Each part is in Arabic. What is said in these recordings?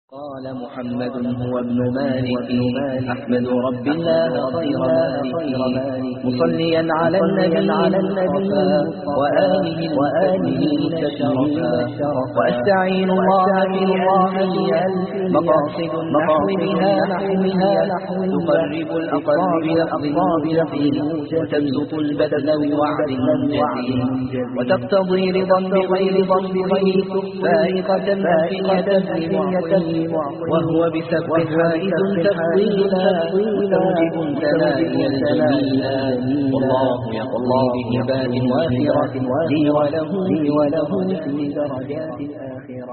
قال محمد هو ابن مالك أحمد رب الله خير مالك مصليا على النبي وآله المتشرفا وأستعين الله بألف مقاصد النحو بها تقرب الأقراب لفظ وتبسط البذل بوعد منجز وتقتضي رضا بغير فائقة فائقة وهو بسبب حائز تفضيلا توجب ثنائي الجميلا والله يقضي بهبات وافرة لي وله في درجات الآخرة.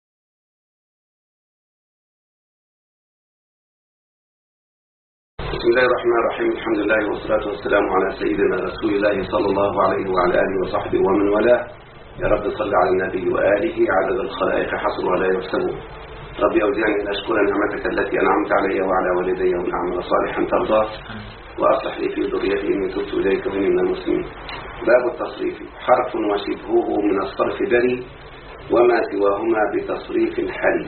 بسم الله الرحمن الرحيم. الحمد لله والصلاة والسلام على سيدنا رسول الله صلى الله عليه وعلى آله وصحبه ومن والاه. يا رب صل على النبي وآله عدد الخلائق حصر ولا يحسب. ربي أوزعني أن أشكر نعمتك التي أنعمت علي وعلى والدي وأن أعمل صالحا ترضاه وأصلح لي في ذريتي إني تبت إليك وإني من المسلمين. باب التصريف. حرف وشبهه من الصرف بري وما سواهما بتصريف حري.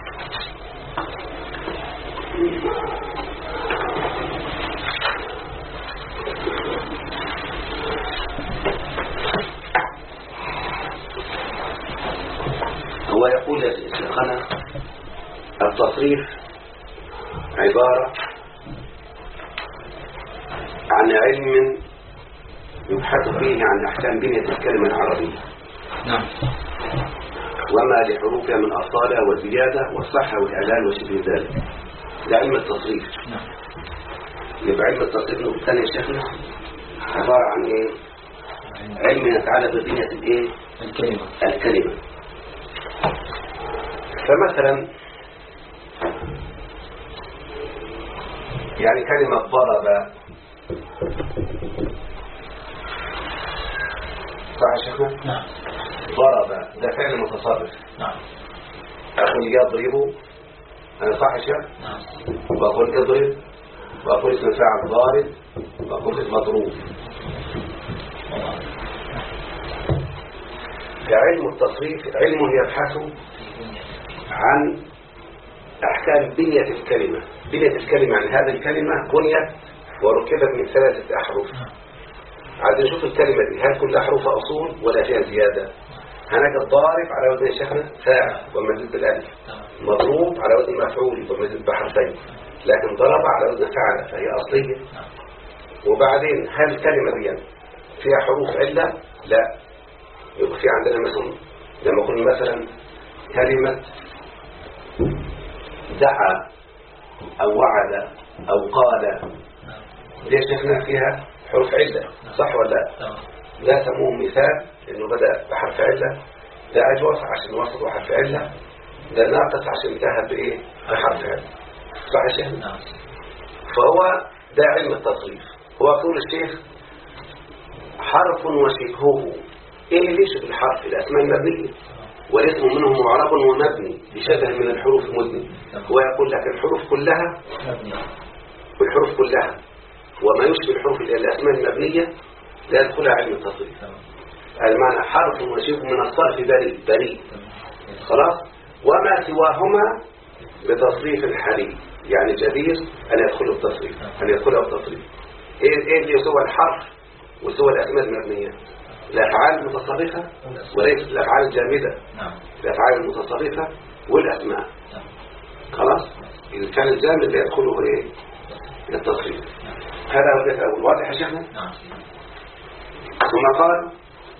هو يقول يا شيخنا التصريف عبارة عن علم يبحث فيه عن أحكام بنية الكلمة العربية. نعم. وما لحروفها من أصالة وزيادة والصحة والإعلان وشبه ذلك. ده علم التصريف. نعم. يبقى علم التصريف الثاني يا شيخنا عبارة عن إيه؟ علم يتعلق ببنية الإيه؟ الكلمة. فمثلا يعني كلمة ضرب صح يا شيخنا؟ نعم. ضرب ده فعل متصرف. نعم. أقول يضرب أنا صح يا شيخ؟ نعم. وأقول اضرب وأقول اسم فاعل ضارب وأقول اسم مضروب. علم التصريف علم يبحث عن أحكام بنية الكلمة. بنية الكلمة عن هذه الكلمة بنيت وركبت من 3 أحرف. عايزين نشوف الكلمة دي هل كل أحرف أصول ولا فيها زيادة. هناك الضارب على وزن شيخنا فاعل ومزيد بالألف، مضروب على وزن مفعول ومزيد بحرفين، لكن ضرب على وزن فعل فهي أصلية. وبعدين هل الكلمة دي فيها حروف علة؟ لا. يبقى في عندنا مثلا لما قلنا مثلا كلمة دعا أو وعد أو قال دي شفنا فيها حروف علة صح ولا لا؟ لا سموه مثال لأنه بدأ بحرف علة، ده أجوف عشان وصل بحرف علة، ده ناقص عشان انتهى بإيه؟ بحرف علة صح يا شيخ؟ فهو ده علم التصريف. هو يقول الشيخ حرف وشبهه. ايه اللي يشبه الحرف؟ الاسماء المبنيه والاسم منه معرب ومبني بشبه من الحروف المدني. هو يقول لك الحروف كلها والحروف كلها وما يشبه الحروف الاسماء المبنيه لا يدخلها علم التصريف. المعنى حرف وشبه من الصرف بريء خلاص. وما سواهما بتصريف حري يعني جدير ان يدخله التصريف ايه اللي يسوى الحرف وسوى الاسماء المبنيه؟ الأفعال المتصرفة وليس الأفعال الجامدة. الأفعال المتصرفة والأسماء. خلاص إذا كان الجامد لا يدخله إيه؟ التصريف. هذا هو الأول. واضح يا شيخنا؟ ثم قال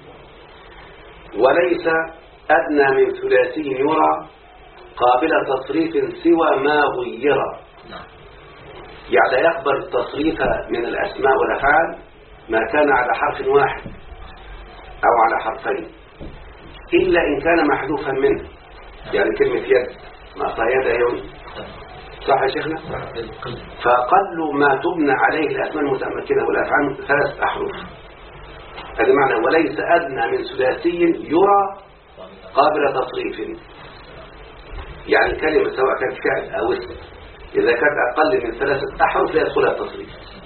وليس أدنى من ثلاثي يرى قابل تصريف سوى ما غير. يعني لا يقبل التصريف من الأسماء والأفعال ما كان على حرف واحد أو على حرفين إلا إن كان محذوفا منه. يعني كلمة يد ما صيد يوم صح يا شيخنا؟ فأقل ما تبنى عليه الأسماء المتمكنة والأفعال 3 أحرف. هذا معنى وليس أدنى من ثلاثي يرى قابل تصريف. يعني كلمة سواء كانت فعل أو اسم إذا كانت أقل من 3 أحرف لا يدخلها التصريف.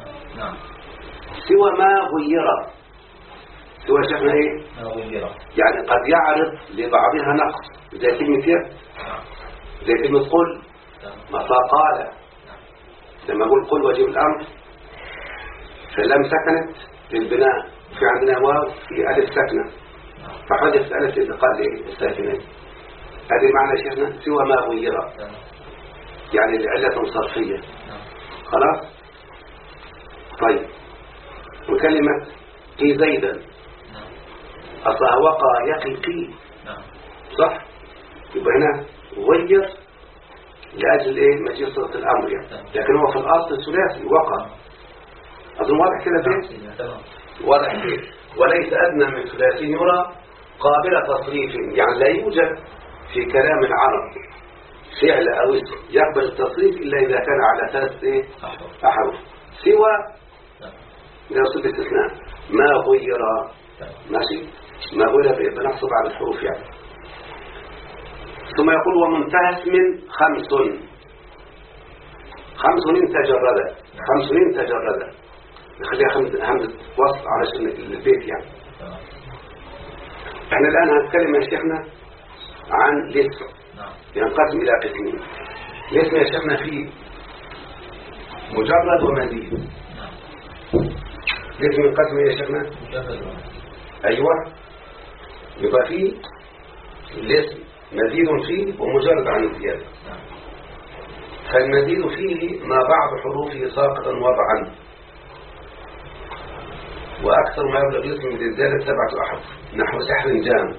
سوى ما غير. سوى شيخنا ايه؟ يعني قد يعرض لبعضها نقص زي كلمة يد زي كلمة قل مثلا قال، لما أقول قل واجب الأمر فاللام سكنت للبناء، في عندنا واو في ألف سكنة فحدث ألف انتقال للساكنين. هذه معنى شيخنا سوى ما غير، يعني لعلة صرفية. خلاص. طيب وكلمة قي زيدا أصلها وقى يقي قي، صح؟ يبقى هنا غير لأجل إيه؟ مجيء صيغة الأمر يعني. لكن هو في الأصل ثلاثي وقى. أظن واضح كده فيه؟ واضح فيه. وليس أدنى من ثلاثي يرى قابل تصريف، يعني لا يوجد في كلام العرب فعل أو اسم يقبل التصريف إلا إذا كان على ثلاثة أحرف سوى لنصب استثناء ما غير. ماشي. ما غير بنحصب على الحروف يعني. ثم يقول ومنتهى اسم خمس تجرد. تجرد نخليها همزة وصل علشان البيت يعني. احنا الآن هنتكلم يا شيخنا عن الاسم، ينقسم إلى قسمين. الاسم يا شيخنا فيه مجرد ومزيد. الاسم ينقسم يا شيخنا أيوة، يبقى فيه الاسم مزيد فيه ومجرد عن الزيادة. فالمزيد فيه ما بعض حروفه ساقطا وضعا، وأكثر ما يبلغ الاسم من الزيادة 7 أحرف نحو سحر جام.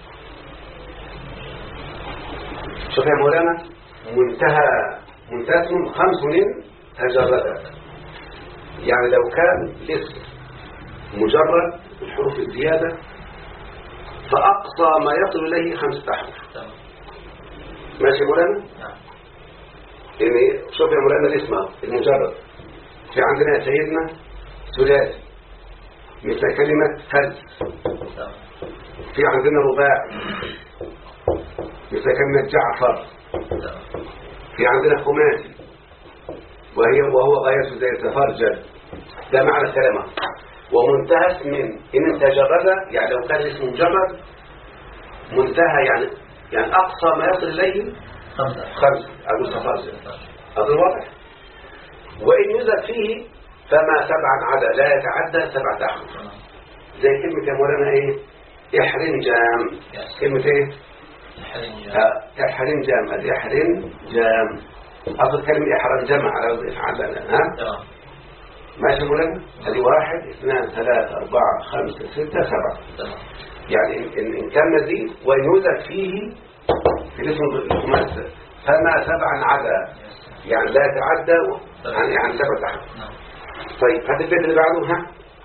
شوف يا مولانا، منتهى اسم 5 تجرد، يعني لو كان الاسم مجرد الحروف الزيادة فأقصى ما يصل إليه 5 أحرف. ماشي يا مولانا؟ يعني شوف يا مولانا الاسم المجرد في عندنا يا سيدنا ثلاثي مثل كلمة هز، في عندنا رباعي مثل كلمة جعفر، في عندنا خماسي وهو غايته زي تفرجل. ده معنى الكلمة. ومنتهى اسم إن تجرد، يعني لو كان الاسم مجرد منتهى يعني أقصى ما يصل إليه 5 أقول تفرجل. أظن واضح. وإن يزد فيه فما 7 عدا، لا يتعدى 7 أحرف. زي كلمة يا مولانا إيه؟ إحرنجام. كلمة إيه؟ إحرنجام. الإحرنجام أصل كلمة إحرنجام على وزن إفعال. ماشي مولانا؟ هذه 1 2 3 4 5 6 7. يعني إن كان مزيد وإن يزد فيه في الاسم الخماس فما 7 عدا، يعني لا يتعدى عن 7 أحرف. طيب هذا البيت اللي بعده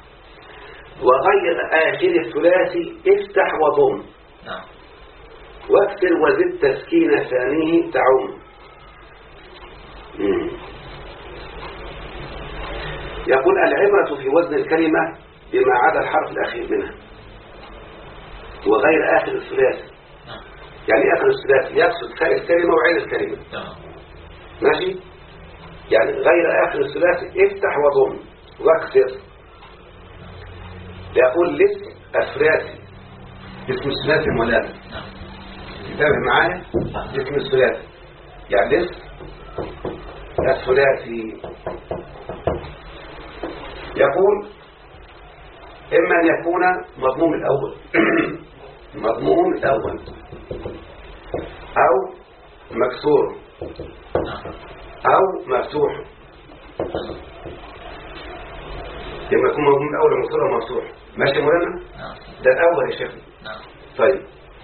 وغير آخر الثلاثي افتح وضم واكسر وزد تسكين ثانيه تعم. يقول العبرة في وزن الكلمة بما عدا الحرف الأخير منها. وغير آخر الثلاثي يعني آخر الثلاثي يقصد الكلمة وعين الكلمة. ماشي. يعني غير آخر الثلاثي افتح وضم واكسر. يقول الاسم الثلاثي اسم الثلاثي الملازم. انتبه معايا، اسم الثلاثي يعني الاسم الثلاثي يقول إما أن يكون مضموم الأول مضموم الأول أو مكسور أو مفتوح. لما يكون مضموم الأول مكسور أو مفتوح. ماشي مولانا؟ ده الأول يا شيخ. طيب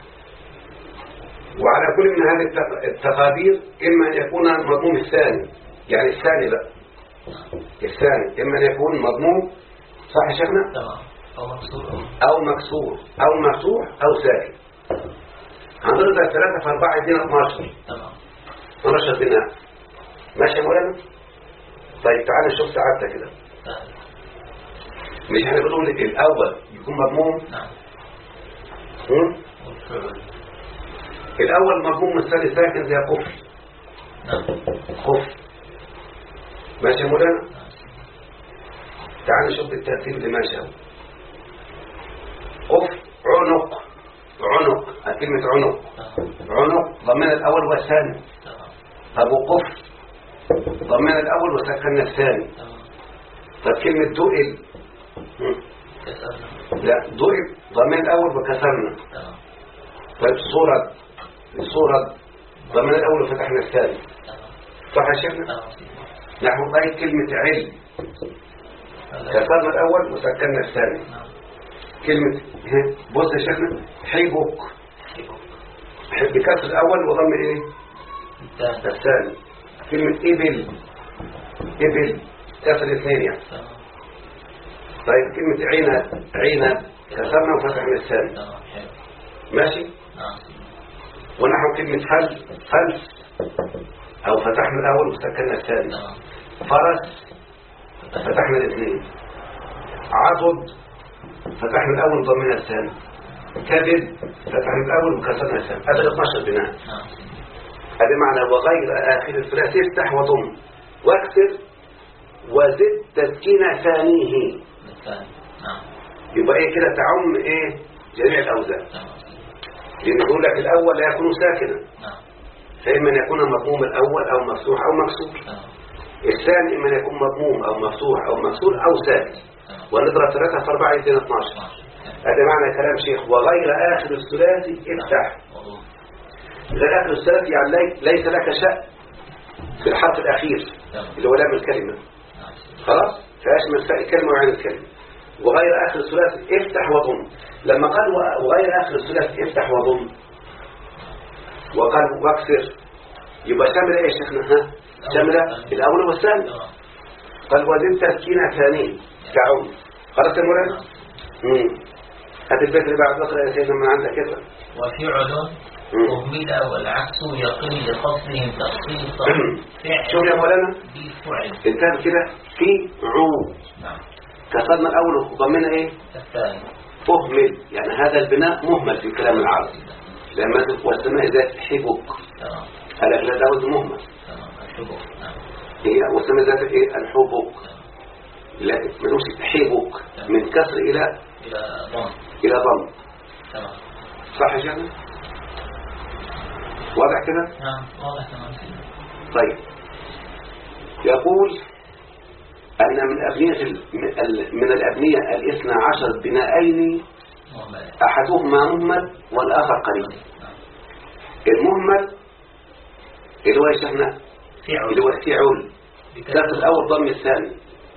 وعلى كل من هذه التقادير إما أن يكون مضموم الثاني، يعني الثاني بقى الثاني إما أن يكون مضموم، صح يا شيخنا؟ أو مكسور أو مفتوح أو ساكن. هنضرب 3 في 4 يدينا 12. 12 بناء. ماشي يا مولانا؟ طيب تعالى نشوف ساعتها كده. مش احنا بنقول لك الأول يكون مضموم؟ الأول مضموم والثاني ساكن زي قفل. قفل. ماشي يا مولانا؟ تعال نشوف الترتيب اللي ماشي. قفل عنق. عنق كلمة عنق. عنق ضمنا الأول والثاني. أبو قفل ضمنا الأول وسكننا الثاني. طب كلمة دؤل لا دؤل ضمنا الأول وكسرنا. طيب صورة ضمنا الأول وفتحنا الثاني. صح يا شيخنا؟ نحو طيب كلمة علم كسرنا الأول وسكننا الثاني. كلمة بص يا شيخنا حبك بكسر الأول وضم إيه الثاني. كلمة إبل كسر الاثنين يعني. طيب كلمة عنب كسرنا وفتحنا الثاني. ماشي. ونحو كلمة فلس أو فتحنا الأول وسكننا الثاني. فرس فتحنا الاثنين. عضد فتحنا الأول وضمنا الثاني. كبد فتحنا الأول وكسرنا الثاني. هذا 12 بناء. هذا معنى وغير آخر الثلاثي افتح وضم واكسر وزد تسكين ثانيه. يبقى ايه كده تعم ايه جميع الأوزان. لأن يقول لك الأول لا يكون ساكنا فإما أن يكون مضموم الأول أو مفتوح أو مكسور. الثاني إما أن يكون مضموم أو مفتوح أو مكسور أو ساكن. ونضرب 3 في 4 يدينا 12. هذا معنى كلام شيخ وغير آخر الثلاثي افتح. غير آخر الثلاثي يعني ليس لك شأن في الحرف الأخير اللي هو لام الكلمة. خلاص فيشمل فاء الكلمة وعين الكلمة. وغير آخر الثلاثي افتح وضم. لما قال وغير آخر الثلاثي افتح وضم وقال واكسر يبقى شامل ايه يا شيخنا؟ شامل الأول والثاني. قال وزد تسكين ثاني كعم. خلاص يا مولانا؟ هات البيت اللي بعد بكره يا سيدنا من عندك كده. وفعل مهملة والعكس يقل لقصدهم تخصيصا. شوف يا مولانا انتهى كده في كسرنا الأول وضمنا ايه الثاني مهمل. يعني هذا البناء مهمل في كلام العرب لما والسماء ذات حبك هذا لا داود مهمل. هي والسماء ذات ايه الحبك لا ملوش حبك من كسر الى ضم. صح يا شيخنا؟ واضح كده؟ نعم واضح تمام. طيب يقول أن من الأبنية 12 بناءين أحدهما مهمل والآخر قريب. المهمل اللي هو يا شيخنا اللي هو الفعل كسر الأول ضم الثاني.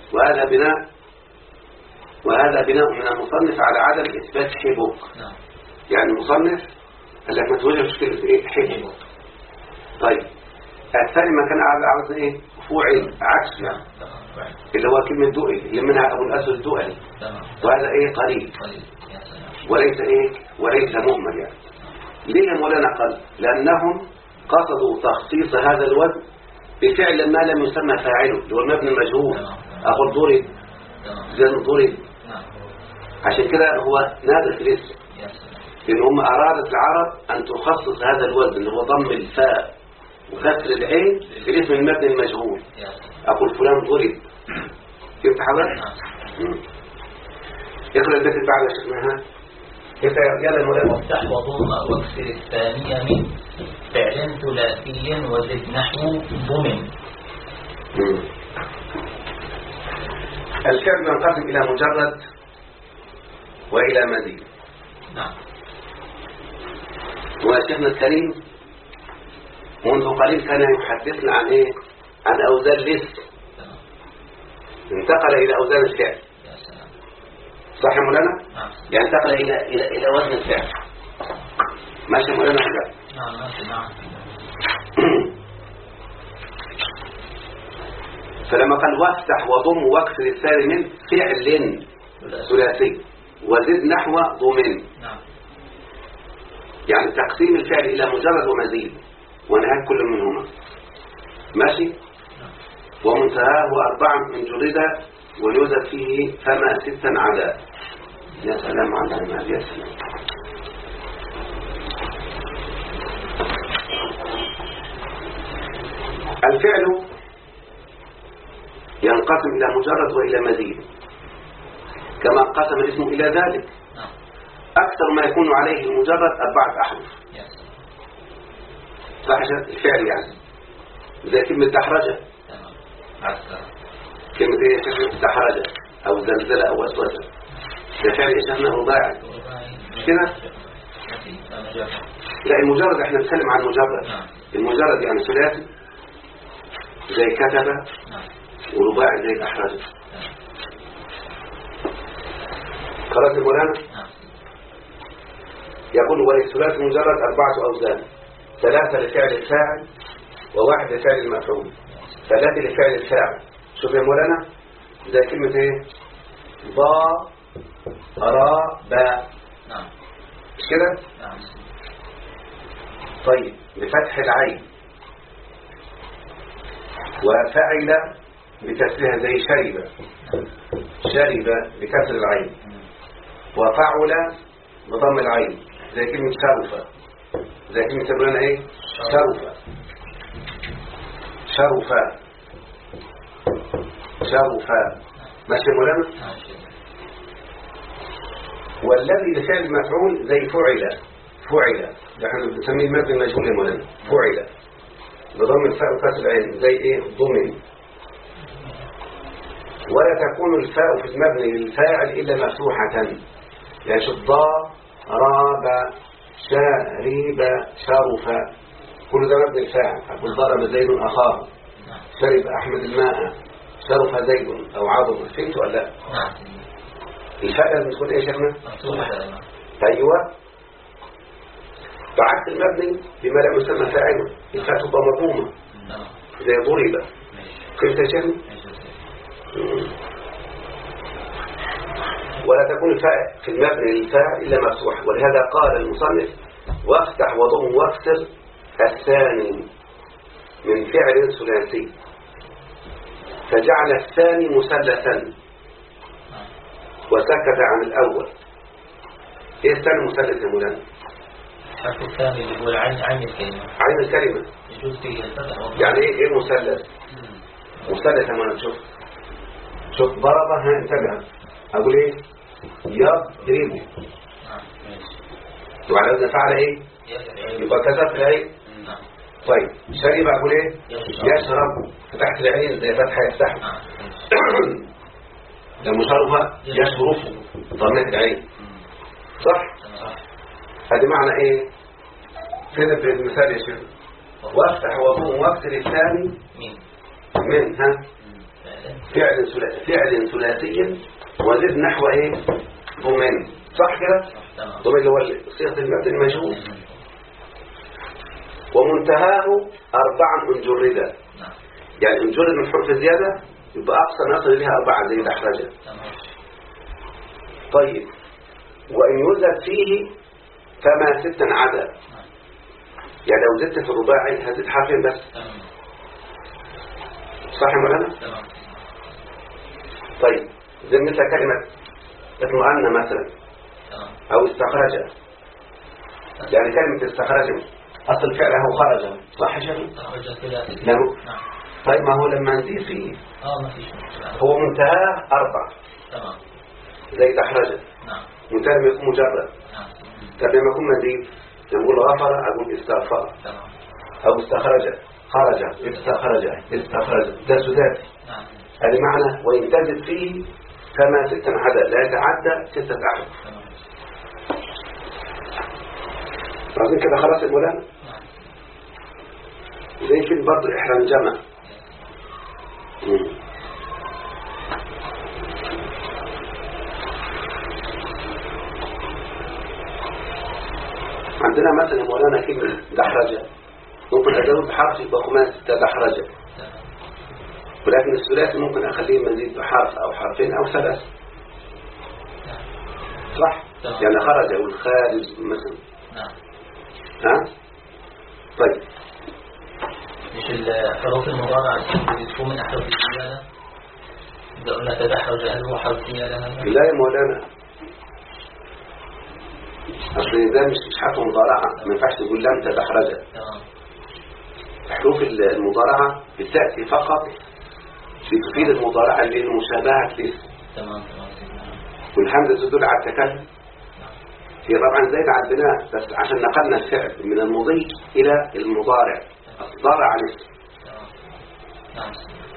وهذا بناء من المصنف على عدم إثبات حبك. يعني المصنف قال لك ما توجهش كلمة ايه حبك. طيب الثاني ما كان عاوز ايه فوعل عكس يعني اللي هو كلمة دؤل اللي منها أبو الأسود دؤل. وهذا ايه قريب وليس مهمل يعني. ليه يا مولانا؟ قال لأنهم قصدوا تخصيص هذا الوزن بفعل ما لم يسمى فاعله اللي هو المبني المجهول. أقول ضرب زين ضرب. عشان كده هو نادر في الاسم لأن هم أرادت العرب أن تخصص هذا الوزن اللي هو ضم الفاء وكسر العين في الاسم المبني المجهول. أقول فلان ضرب. كيف حضرتك؟ اقرأ البيت اللي بعد شفناها. كيف يلا المولانا؟ وافتح وضم واكسر الثانية من فعل ثلاثي وزد نحو ضمن. الفعل ينقسم إلى مجرد وإلى مزيد. نعم. وشيخنا الكريم منذ قليل كان يحدثنا عن ايه؟ عن أوزان الاسم. انتقل إلى أوزان الفعل. صح يا مولانا؟ يعني انتقل إلى وزن الفعل. ماشي يا مولانا حاجة؟ نعم ماشي. نعم. فلما قال وافتح وضم واكسر الثاني من فعل ثلاثي وزد نحو ضمن. نعم. يعني تقسيم الفعل إلى مجرد ومزيد ونهاية كل منهما. ماشي. ومنتهاه 4 من جرده ويوزد فيه فما 6 عدا. يا سلام على المال يا سلام. الفعل ينقسم إلى مجرد وإلى مزيد كما انقسم الاسم إلى ذلك. أكثر ما يكون عليه مجرد 4 أحرف. صح الفعل يعني زي كلمة دحرجة. كلمة ايه كلمة دحرجة أو زلزلة أو أسودة، ده فعل ايش احنا رباعي كده. لا المجرد احنا بنتكلم عن مجرد. المجرد يعني ثلاثي زي كتب، ورباعي زي دحرجة. قرأت المولانا؟ يقول وللثلاثي مجرد 4 أوزان، 3 لفعل الفاعل و1 لفعل المفعول. 3 لفعل الفاعل. شوف يا مولانا زي كلمة ايه؟ ضا را با، مش كده؟ طيب بفتح العين، وفعل بكسرها زي شرب، شرب بكسر العين، وفعل بضم العين زي كلمة شرفة، زي كلمة مولانا ايه؟ شرفة، شرفة، شرفة، ماشي مولانا. والذي لفعل المفعول زي فعل، فعل ده احنا بنسميه المبني المجهول يا مولانا، فعل بضم الفاء وكسر العين زي ايه؟ ضمن. ولا تكون الفاء في المبني للفاعل الا مفتوحة، يعني ضا راب شارب شرف، كل ده مبني الفاعل. اقول ضرب زيد اخاه، شرب احمد الماء، شرف زيد او عظم. فهمت ولا لا؟ الفاء لازم تكون ايه يا شيخنا؟ ايوه. بعكس المبني بما لا يسمى فاعله، الفاء تبقى مضمومه زي ضرب. فهمت يا شيخنا؟ ولا تكون الفاء في المبني للفاعل الا مفتوحه، ولهذا قال المصنف وافتح وضم واكسر الثاني من فعل ثلاثي، فجعل الثاني مثلثا وسكت عن الأول. ايه الثاني مثلث يا مولانا؟ الحرف الثاني اللي هو عين الكلمة. عين الكلمة يجوز فيه الفتح. يعني ايه مثلث؟ مثلث يا مولانا. شوف ضربها، انتبه اقول ايه؟ يضرب. وعلى وزن فعل ايه؟ يبقى كسرت العين. طيب شرب اقول ايه؟ يشرب، فتحت العين زي فتحة يفتح. لما شربها يشرف، ضمنت العين. صح؟ هذا معنى ايه؟ فين المثال يا شيخ؟ وافتح وضم واكسر الثاني من فعل ثلاثي وزد نحو ايه؟ ضمن. صح كده؟ ضمن اللي هو صيغة المبني المجهول. ومنتهاه 4 انجردا، يعني انجرد من حرف زيادة يبقى أقصى ما يصل لها 4 زي الأحرجة. طيب وإن يزد فيه فما 6 عدا، يعني لو زدت في الرباعي هزيد حرفين بس. صح يا مولانا؟ طيب زي مثل كلمة اطمأن مثلا أو استخرج، يعني كلمة استخرج أصل فعله خرج. صح يا شيخ؟ نعم. طيب ما هو لما نزيد فيه ما فيش مشكلة. هو منتهى 4. تمام. زي دحرجة. نعم. منتهى لما يكون مجرد. نعم. طب لما يكون مزيد نقول غفر، أقول استغفر. تمام. أو استخرج، خرج، استخرج، استخرج، ده سداسي. نعم. هذا معنى وإن تزد فيه فما 6 عدا، لا يتعدى 6 أحرف. تمام. عايزين كده خلاص يا مولانا. زي كده برضه إحرام جمع. عندنا مثلا مولانا كلمة دحرجة، ممكن أزود بحرف يبقى 5 دحرجة، ولكن الثلاثي ممكن أخليه مزيد بحرف أو حرفين أو 3. صح؟ يعني خرج أو الخارج مثلا. ها؟ طيب مش الحروف المضارعة اللي بتكون من أحرف الزيادة؟ إذا قلنا تدحرج هل هو حرف زيادة؟ لا يا مولانا، أصل ده مش حرف مضارعة، ما ينفعش تقول لم تدحرج. حروف المضارعة بتأتي فقط لتفيد المضارعة للمشابهة للاسم. تمام. والحمزة تدل على التكلم، هي طبعا زايدة على البناء، بس عشان نقلنا الفعل من المضي إلى المضارع، الضارع على الاسم. نعم.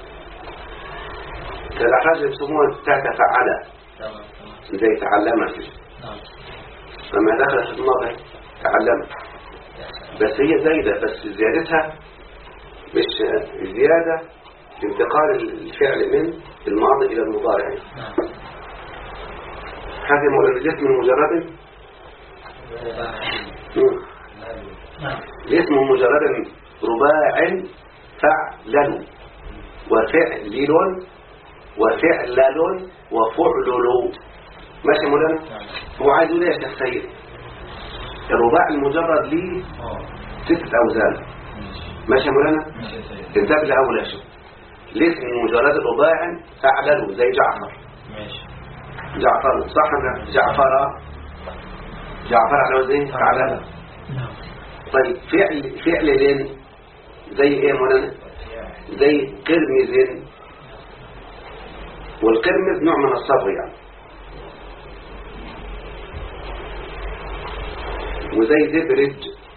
الأخراج اللي بيسموها تفعل زي تعلمها كده. لما دخلت في الماضي تعلمت، بس هي زايدة، بس زيادتها مش زيادة انتقال الفعل من الماضي إلى المضارع. هذا مولانا الاسم المجرد الاسم مجرد رباع فعلل وفعلل وفعلل وفعلل. ماشي مولانا؟ هو عايز يقول ايه يا شيخ سيد؟ الرباع المجرد ليه 6 أوزان. ماشي يا مولانا؟ انتبه لأول يا شيخ. الاسم مجرد رباع فعلل زي جعفر. جعفر صح ولا جعفر على وزن فعلل. طيب فعل زي ايه مولانا؟ زي قرمز، والقرمز نوع من الصبغ يعني. وزي دبرج،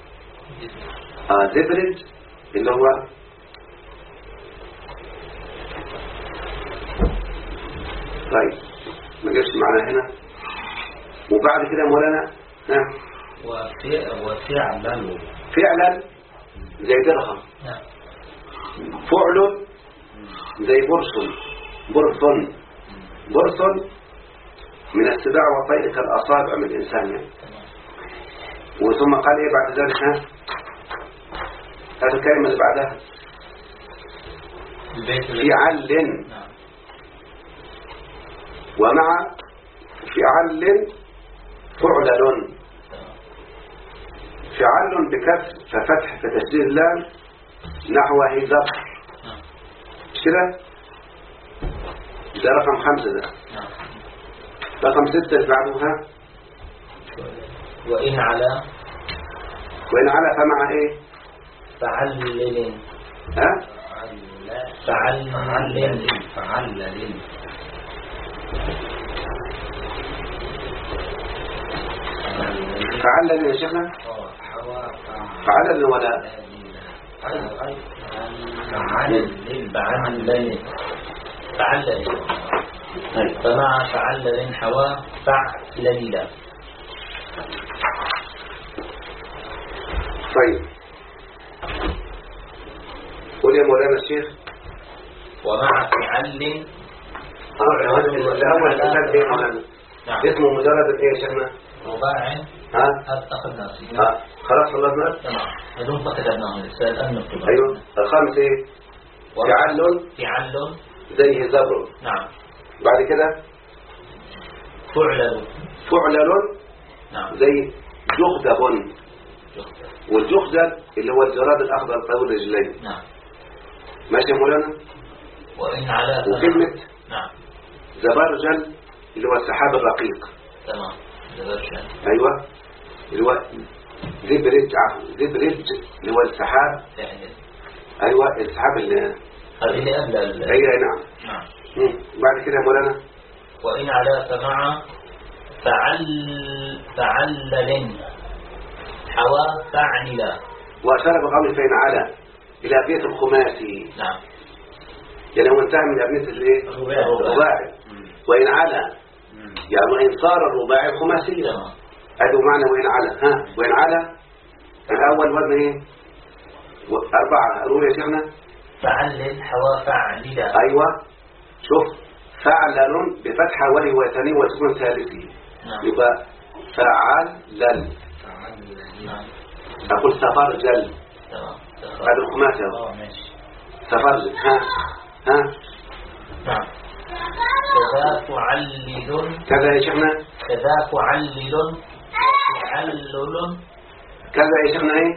دبرج اللي هو طيب ما جاش معنا هنا. وبعد كده مولانا فعلا زي درهم، فعل زي برصن من السباع وطيء كالأصابع من الإنسان يعني. وثم قال ايه بعد ذلك؟ هذه الكلمة اللي بعدها فعل، ومع فعل فعل بكسر ففتح فتشديد اللام نحو هزار كده. ده رقم 5. ده رقم 6 اللي بعدها وإن على فمع ايه؟ فعلل. فعلل يا شيخنا؟ فعلل ولا فعلل فمع فعلل حوا فعلل. طيب قول يا مولانا الشيخ. ومع فعل الأول مثال ايه مولانا؟ اسمه مجرد ايه يا شيخنا؟ رباع. أخذنا خلاص خلصنا. تمام. هذول ما كتبناهم لسه الآن نكتبهم. أيوه. الخامس ايه؟ فعل زي زبر. نعم. بعد كده فعلل نعم. زي جغدب، والجغدب اللي هو الجراد الأخضر طويل الرجلين. نعم. ماشي يا مولانا؟ وإن على وكلمة نعم زبرجل اللي هو السحاب الرقيق. تمام. زبرجل أيوة اللي هو زبرج اللي هو السحاب. أيوة السحاب اللي قبل أيوة نعم. بعد كده يا مولانا وإن على فمع فعلل حوا فعنلا. وأشار بقول فإن على إلى أبنية الخماسي. نعم. يعني هو انتهى من أبنية الايه؟ الرباعي. وإن على يعني وإن صار الرباعي خماسيا. هذا معنى وإن على. وإن على الأول وزن ايه؟ 4. أقول يا شيخنا فعلل حوا فعنلا. أيوة شوف فعلل بفتحة ولي وثاني وسكون ثالثي. يبقى فعلل. أقول سفرجل. هذا الخماسي. سفرجل. نعم. كذا فعلل. كذا يا شيخنا. كذا فعلل. كذا يا شيخنا ايه؟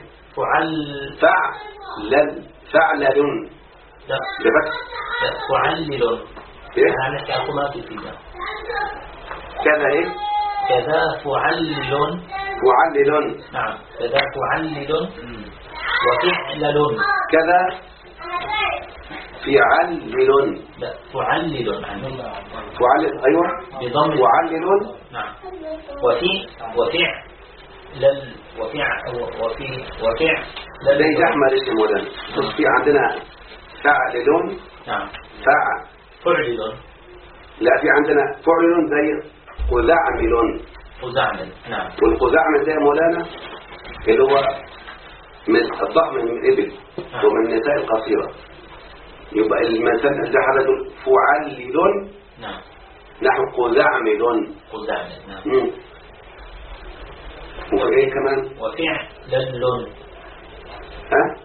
فعلل. لا بفتح. فعلل. ايه؟ يعني كخماسي كذا. كذا ايه؟ كذا فعلل. نعم. كذا فعلل وفعلل. كذا فعلل. لا تعلل فعلل أيوة بضم فعلل. نعم. وفعل زي أحمد اسمه مولانا. بس في عندنا فعلل. نعم. فعلل. لا في عندنا فعلل زي قزعمل. نعم. والقزعمل ده مولانا اللي هو من الضخم من الإبل ومن النساء القصيرة. يبقى المثال ده حدث فعلل. نعم. نحو قزعمل. نعم. وإيه كمان؟ وفعلل. ها؟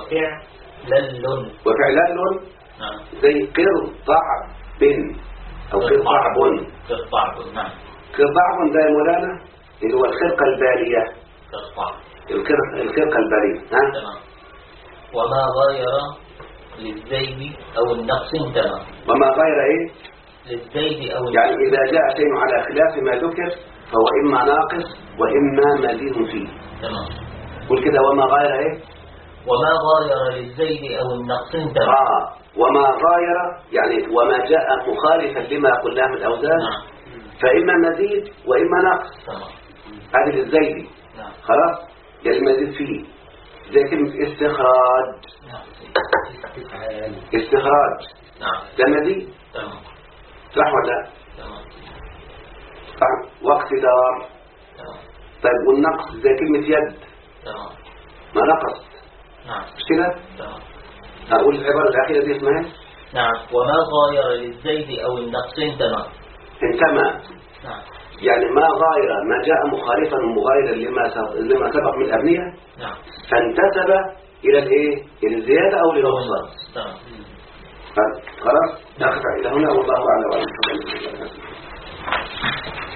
وفعلل. نعم. زي قرطعب أو قرطعب. نعم. قرطعب ده يا مولانا اللي هو الخرقة البالية. الخرقة البالية. ها؟ تمام. وما غير للزيد أو النقص تمام. وما غير إيه؟ للزيد أو يعني إذا جاء شيء على خلاف ما ذكر فهو إما ناقص وإما مزيد فيه. تمام. قل كده وما غير إيه؟ وما غير للزيد أو النقص تمام. وما غير يعني وما جاء مخالفا لما قلناه من الأوزان. فإما مزيد وإما نقص. تمام. هذه للزيد. نعم. خلاص يعني المزيد فيه زي كلمة استخراج. استخراج. نعم. ده مزيد. تمام. صح ولا لا؟ تمام. واقتدار. طيب والنقص زي كلمة يد. تمام. ما نقص. نعم. مش كده؟ تمام. أقول العبارة الأخيرة دي اسمها؟ نعم. وما غاير للزيد أو النقص تمام. انتمى. نعم. يعني ما غاير ما جاء مخالفا مغايرا لما سبق من الأبنية. نعم. فانتسب إلى الإيه؟ إلى الزيادة أو للنقصان. تمام. خلاص نقف إلى هنا والله أعلم.